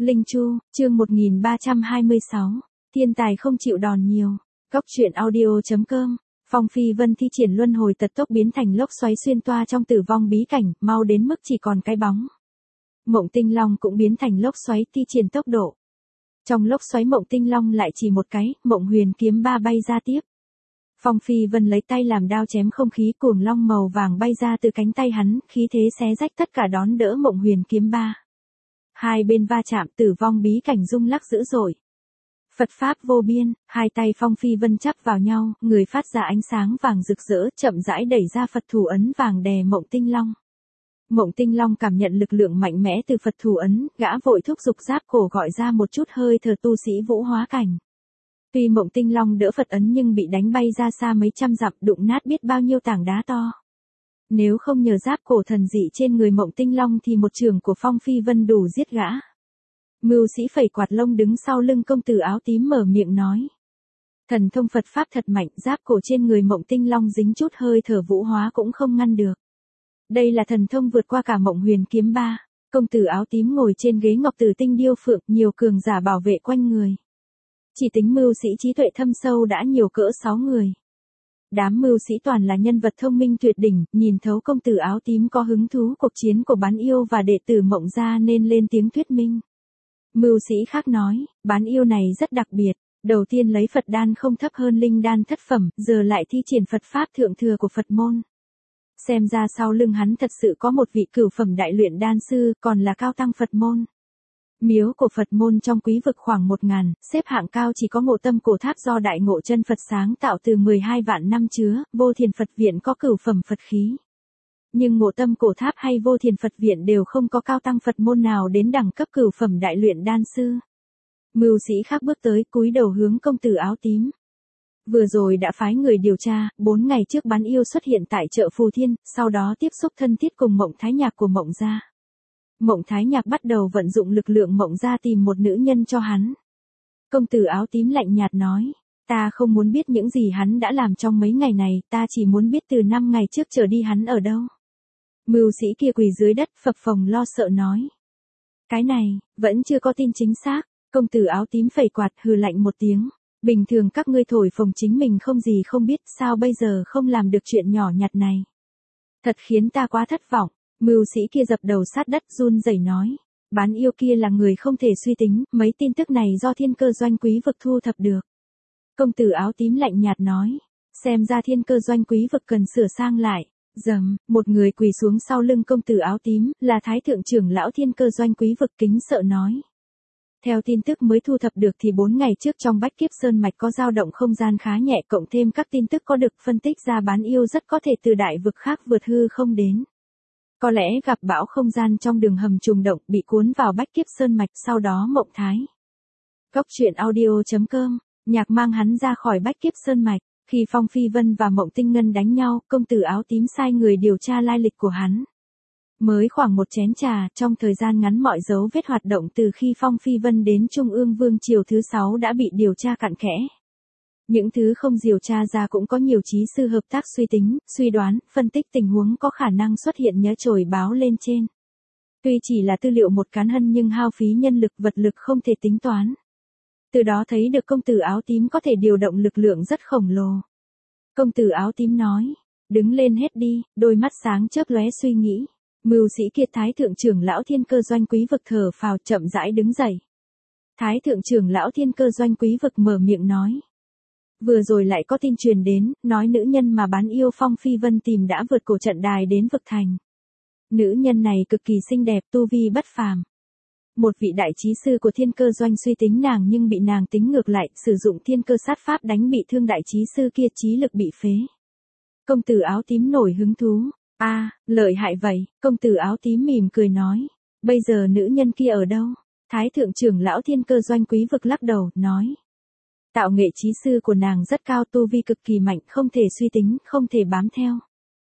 Linh Chu, chương 1326, thiên tài không chịu đòn nhiều. Góc truyện audio.com. Phong Phi Vân thi triển luân hồi tật tốc biến thành lốc xoáy xuyên toa trong tử vong bí cảnh, mau đến mức chỉ còn cái bóng. Mộng Tinh Long cũng biến thành lốc xoáy thi triển tốc độ. Trong lốc xoáy Mộng Tinh Long lại chỉ một cái, Mộng Huyền kiếm ba bay ra tiếp. Phong Phi Vân lấy tay làm đao chém không khí, cuồng long màu vàng bay ra từ cánh tay hắn, khí thế xé rách tất cả đón đỡ Mộng Huyền kiếm ba. Hai bên va chạm, tử vong bí cảnh rung lắc dữ dội. Phật pháp vô biên, hai tay Phong Phi Vân chắp vào nhau, người phát ra ánh sáng vàng rực rỡ, chậm rãi đẩy ra Phật thủ ấn vàng đè Mộng Tinh Long. Mộng Tinh Long cảm nhận lực lượng mạnh mẽ từ Phật thủ ấn, gã vội thúc giục giáp cổ gọi ra một chút hơi thở tu sĩ vũ hóa cảnh. Tuy Mộng Tinh Long đỡ Phật ấn nhưng bị đánh bay ra xa mấy trăm dặm, đụng nát biết bao nhiêu tảng đá to. Nếu không nhờ giáp cổ thần dị trên người Mộng Tinh Long thì một chưởng của Phong Phi Vân đủ giết gã. Mưu sĩ phẩy quạt lông đứng sau lưng công tử áo tím mở miệng nói. Thần thông Phật pháp thật mạnh, giáp cổ trên người Mộng Tinh Long dính chút hơi thở vũ hóa cũng không ngăn được. Đây là thần thông vượt qua cả Mộng Huyền kiếm ba. Công tử áo tím ngồi trên ghế ngọc tử tinh điêu phượng, nhiều cường giả bảo vệ quanh người. Chỉ tính mưu sĩ trí tuệ thâm sâu đã nhiều cỡ 6 người. Đám mưu sĩ toàn là nhân vật thông minh tuyệt đỉnh, nhìn thấu công tử áo tím có hứng thú cuộc chiến của bán yêu và đệ tử Mộng gia nên lên tiếng thuyết minh. Mưu sĩ khác nói, bán yêu này rất đặc biệt, đầu tiên lấy Phật đan không thấp hơn linh đan thất phẩm, giờ lại thi triển Phật pháp thượng thừa của Phật môn. Xem ra sau lưng hắn thật sự có một vị cửu phẩm đại luyện đan sư, còn là cao tăng Phật môn. Miếu của Phật môn trong quý vực khoảng 1000, xếp hạng cao chỉ có Ngộ Tâm Cổ Tháp do Đại Ngộ Chân Phật sáng tạo từ 12 vạn năm chứa, Vô Thiền Phật Viện có cửu phẩm Phật khí. Nhưng Ngộ Tâm Cổ Tháp hay Vô Thiền Phật Viện đều không có cao tăng Phật môn nào đến đẳng cấp cửu phẩm đại luyện đan sư. Mưu sĩ khác bước tới, cúi đầu hướng công tử áo tím. Vừa rồi đã phái người điều tra, 4 ngày trước bán yêu xuất hiện tại chợ Phù Thiên, sau đó tiếp xúc thân thiết cùng Mộng Thái Nhạc của Mộng gia. Mộng Thái Nhạc bắt đầu vận dụng lực lượng Mộng gia tìm một nữ nhân cho hắn. Công tử áo tím lạnh nhạt nói, ta không muốn biết những gì hắn đã làm trong mấy ngày này, ta chỉ muốn biết từ 5 ngày trước trở đi hắn ở đâu. Mưu sĩ kia quỳ dưới đất, phập phồng lo sợ nói. Cái này, vẫn chưa có tin chính xác. Công tử áo tím phẩy quạt hừ lạnh một tiếng. Bình thường các ngươi thổi phồng chính mình không gì không biết, sao bây giờ không làm được chuyện nhỏ nhặt này. Thật khiến ta quá thất vọng. Mưu sĩ kia dập đầu sát đất run rẩy nói. Bán yêu kia là người không thể suy tính, mấy tin tức này do Thiên Cơ Doanh quý vực thu thập được. Công tử áo tím lạnh nhạt nói. Xem ra Thiên Cơ Doanh quý vực cần sửa sang lại. Dầm, một người quỳ xuống sau lưng công tử áo tím, là Thái Thượng trưởng lão Thiên Cơ Doanh quý vực kính sợ nói. Theo tin tức mới thu thập được thì 4 ngày trước trong Bách Kiếp Sơn Mạch có dao động không gian khá nhẹ, cộng thêm các tin tức có được phân tích ra bán yêu rất có thể từ đại vực khác vượt hư không đến. Có lẽ gặp bão không gian trong đường hầm trùng động, bị cuốn vào Bách Kiếp Sơn Mạch, sau đó Mộng Thái. Góc truyện audio.com, nhạc mang hắn ra khỏi Bách Kiếp Sơn Mạch. Khi Phong Phi Vân và Mộng Tinh Ngân đánh nhau, công tử áo tím sai người điều tra lai lịch của hắn. Mới khoảng một chén trà, trong thời gian ngắn mọi dấu vết hoạt động từ khi Phong Phi Vân đến Trung ương Vương triều thứ 6 đã bị điều tra cặn kẽ. Những thứ không điều tra ra cũng có nhiều trí sư hợp tác suy tính, suy đoán, phân tích tình huống có khả năng xuất hiện nhớ trồi báo lên trên. Tuy chỉ là tư liệu một cán hân nhưng hao phí nhân lực vật lực không thể tính toán. Từ đó thấy được công tử áo tím có thể điều động lực lượng rất khổng lồ. Công tử áo tím nói, đứng lên hết đi, đôi mắt sáng chớp lóe suy nghĩ. Mưu sĩ kia Thái Thượng trưởng lão Thiên Cơ Doanh quý vực thở phào chậm rãi đứng dậy. Thái Thượng trưởng lão Thiên Cơ Doanh quý vực mở miệng nói. Vừa rồi lại có tin truyền đến, nói nữ nhân mà bán yêu Phong Phi Vân tìm đã vượt cổ trận đài đến vực thành. Nữ nhân này cực kỳ xinh đẹp, tu vi bất phàm. Một vị đại trí sư của Thiên Cơ Doanh suy tính nàng nhưng bị nàng tính ngược lại, sử dụng thiên cơ sát pháp đánh bị thương đại trí sư kia, trí lực bị phế. Công tử áo tím nổi hứng thú. Lợi hại vậy, công tử áo tím mỉm cười nói. Bây giờ nữ nhân kia ở đâu? Thái Thượng trưởng lão Thiên Cơ Doanh quý vực lắc đầu, nói. Tạo nghệ trí sư của nàng rất cao, tu vi cực kỳ mạnh, không thể suy tính, không thể bám theo.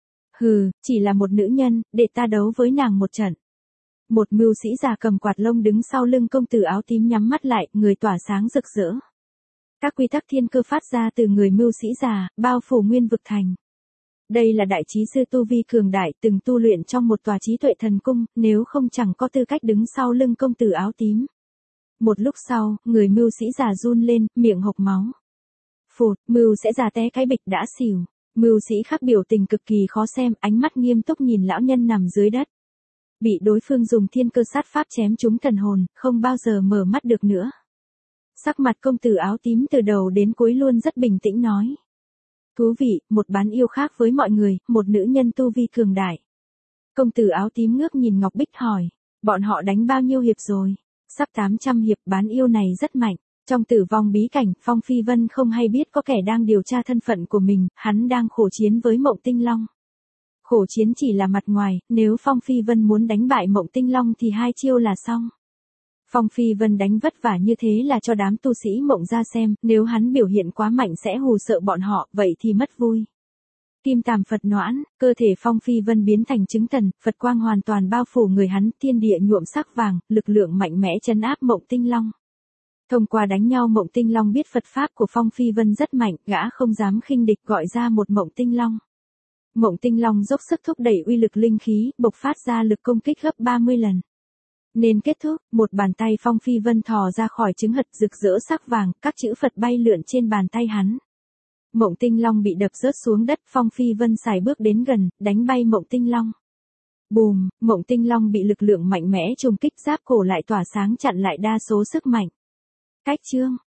Hừ, chỉ là một nữ nhân, để ta đấu với nàng một trận. Một mưu sĩ già cầm quạt lông đứng sau lưng công tử áo tím nhắm mắt lại, người tỏa sáng rực rỡ. Các quy tắc thiên cơ phát ra từ người mưu sĩ già, bao phủ nguyên vực thành. Đây là đại trí sư tu vi cường đại, từng tu luyện trong một tòa trí tuệ thần cung, nếu không chẳng có tư cách đứng sau lưng công tử áo tím. Một lúc sau, người mưu sĩ già run lên, miệng hộc máu. Phụt, mưu sẽ già té cái bịch đã xỉu. Mưu sĩ khác biểu tình cực kỳ khó xem, ánh mắt nghiêm túc nhìn lão nhân nằm dưới đất. Bị đối phương dùng thiên cơ sát pháp chém trúng thần hồn, không bao giờ mở mắt được nữa. Sắc mặt công tử áo tím từ đầu đến cuối luôn rất bình tĩnh nói. Thú vị, một bán yêu khác với mọi người, một nữ nhân tu vi cường đại. Công tử áo tím ngước nhìn Ngọc Bích hỏi, bọn họ đánh bao nhiêu hiệp rồi? Sắp 800 hiệp, bán yêu này rất mạnh. Trong tử vong bí cảnh, Phong Phi Vân không hay biết có kẻ đang điều tra thân phận của mình, hắn đang khổ chiến với Mộng Tinh Long. Khổ chiến chỉ là mặt ngoài, nếu Phong Phi Vân muốn đánh bại Mộng Tinh Long thì 2 chiêu là xong. Phong Phi Vân đánh vất vả như thế là cho đám tu sĩ Mộng ra xem, nếu hắn biểu hiện quá mạnh sẽ hù sợ bọn họ, vậy thì mất vui. Kim Tàm Phật Noãn, cơ thể Phong Phi Vân biến thành chứng thần, Phật quang hoàn toàn bao phủ người hắn, thiên địa nhuộm sắc vàng, lực lượng mạnh mẽ trấn áp Mộng Tinh Long. Thông qua đánh nhau Mộng Tinh Long biết Phật pháp của Phong Phi Vân rất mạnh, gã không dám khinh địch gọi ra một Mộng Tinh Long. Mộng Tinh Long dốc sức thúc đẩy uy lực linh khí, bộc phát ra lực công kích gấp 30 lần. Nên kết thúc, một bàn tay Phong Phi Vân thò ra khỏi trứng hật rực rỡ sắc vàng, các chữ Phật bay lượn trên bàn tay hắn. Mộng Tinh Long bị đập rớt xuống đất, Phong Phi Vân xài bước đến gần, đánh bay Mộng Tinh Long. Bùm, Mộng Tinh Long bị lực lượng mạnh mẽ trùng kích, giáp cổ lại tỏa sáng chặn lại đa số sức mạnh. Cách chương